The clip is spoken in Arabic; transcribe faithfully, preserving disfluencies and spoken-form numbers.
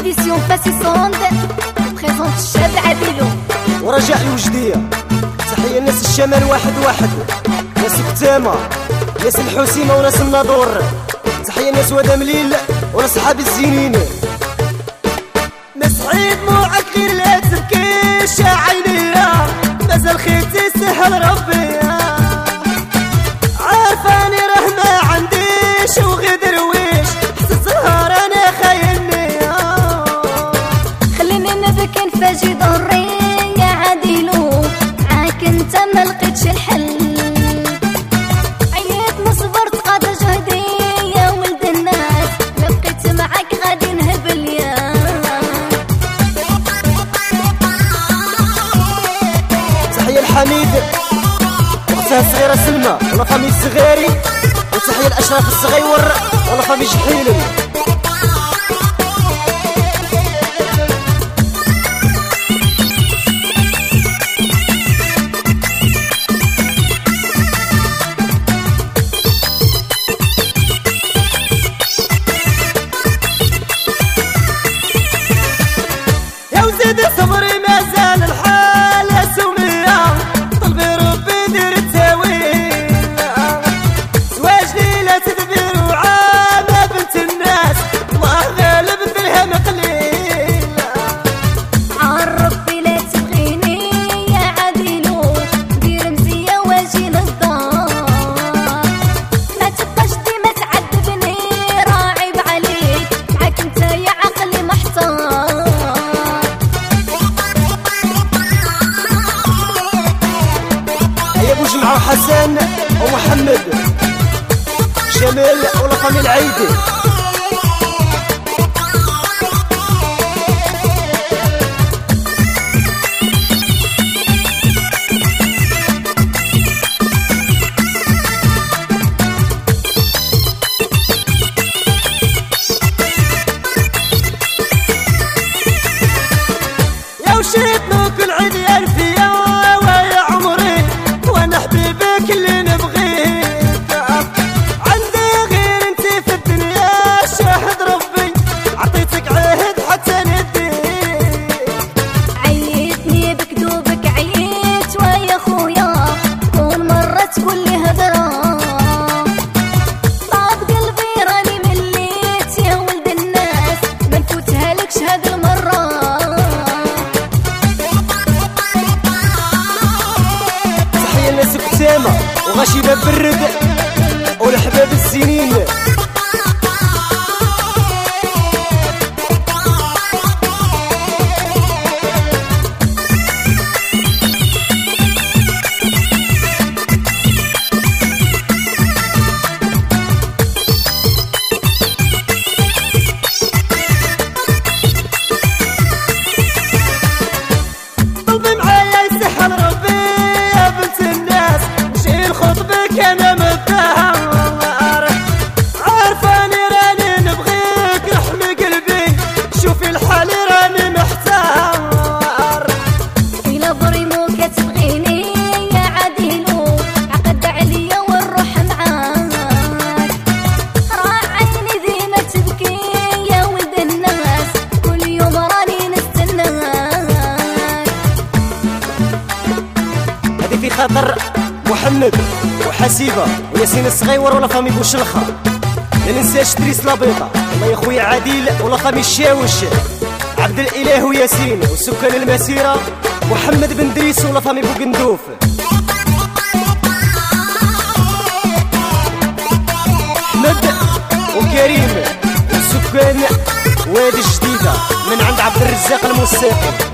édition fascissante présente الشاب عادلو ورجاء الوجدية. تحية الناس الشمال واحد واحد، ناس كتامة، ناس الحسيمة وناس الناظور. تحية الناس ودام ليل وناس صحاب الزينين. مسعيد موعك غير لا تبكيش يا عينيا، مازال خيتي سهل ربي. عارفاني راه ما عنديش وغير درويش، حس الزهر انا خايني. خليني نبكي نفاجئ ضري يا عادلو، معاك انت ما لقيتش الحل. عييت نصبرت قاد جهدي يا ولد الناس، لا بقيت معاك غادي نهبل. يا تحية الحميد اختها الصغيرة سلمى ولا فامي الصغيري، وتحية الاشراف الصغيور ولا فامي جحيل. يا وزيد صبري مازال الحال يا سمية، طلبي ربي دير التاويل. زواج ليلة تدبير وعامة بنت الناس، الله غالب درهم قليل. عربي لا تبغيني يا عادلو، دير مزية واجي للدار. ما تبقاش ديما تعذبني راه عيب عليك، معاك انت يا عقلي محتار. هيا بوجمعة وحسن ومحمد جمال ولا فامي العيدي. يا وشيت كل عيد يا رفيا ويا عمري، وانا حبيبك اللي نبغيك. عندي غير انتي في الدنيا شاهد ربي، عطيتك عهد حتى نديك. عيتني بكذوبك عييت ويا خويا، كل مرة تقول لي هضرة. طاب قلبي راني مليت يا ولد الناس، ما نفوتها لكش هاد المرة. تحية الناس كتامة وغشيبة بالرد والحباب السنين. طلبي معايا يسهل ربي يا بنت الناس، نشيل خطبك انا مدهر. عارفاني راني نبغيك رحمي قلبي، شوفي الحال راني محتار. إلا بريمو كتبغيني يا عادلو، عقد عليا ونروح معاك. راه عيني ديما تبكي يا ولد الناس، كل يوم راني نستناك. هذه في خاطر محمد وحسيبة وياسين الصغيور ولا فامي بوشلخة. ما ننساش دريس لابيضة الله يا خويا عادل ولا فامي الشاوش، عبد الاله وياسين وسكان المسيرة، محمد بن دريس ولا فامي بوقندوف. احمد وكريم وسكان وادي الجديدة من عند عبد الرزاق الموسيقي.